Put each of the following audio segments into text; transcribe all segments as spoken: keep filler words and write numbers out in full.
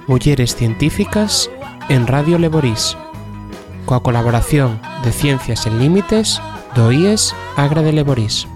Mulleres Científicas en Radio Leborís, coa colaboración de Ciencias Sen Límites do I E S Agra de Leborís.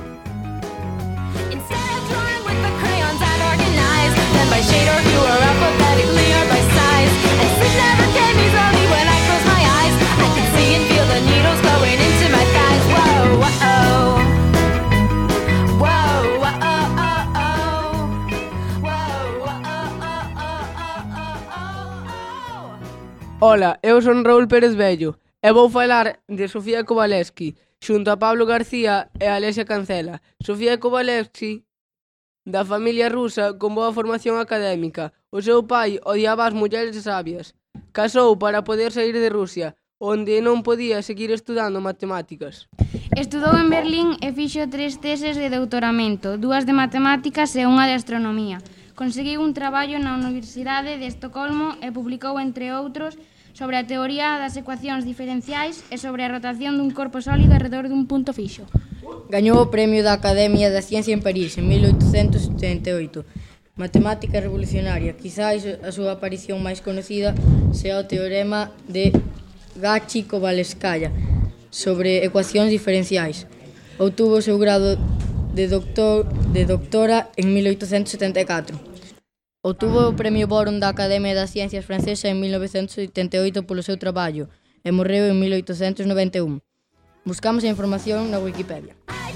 Ola, eu son Raúl Pérez Bello e vou falar de Sofía Kovalevsky xunto a Pablo García e a Alexia Cancela. Sofía Kovalevsky, da familia rusa con boa formación académica. O seu pai odiaba as mulleres sabias. Casou para poder sair de Rusia, onde non podía seguir estudando matemáticas. Estudou en Berlín e fixo tres teses de doutoramento, dúas de matemáticas e unha de astronomía. Conseguiu un traballo na Universidade de Estocolmo e publicou, entre outros, sobre a teoría das ecuacións diferenciais e sobre a rotación dun corpo sólido arredor dun punto fixo. Gañou o Premio da Academia da Ciencia en París en mil oitocentos setenta e oito. Matemática revolucionaria. Quizais a súa aparición máis conocida sea o teorema de Cauchy-Kovalevskaya sobre ecuacións diferenciais. Obtuvo o seu grado de, doctor, de doctora en mil oitocentos setenta e catro. Obtuvo o Premio Boron da Academia das Ciencias Francesa en mil novecentos oitenta e oito polo seu traballo e morreu en mil oitocentos noventa e un. Buscamos a información na Wikipedia.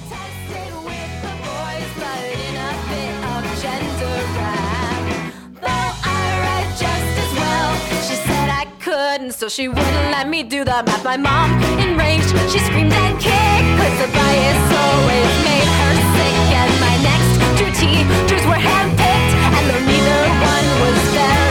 So she wouldn't let me do the math. My mom, enraged, she screamed and kicked, cause the bias always made her sick. And my next two teachers were handpicked, and though neither one was fair,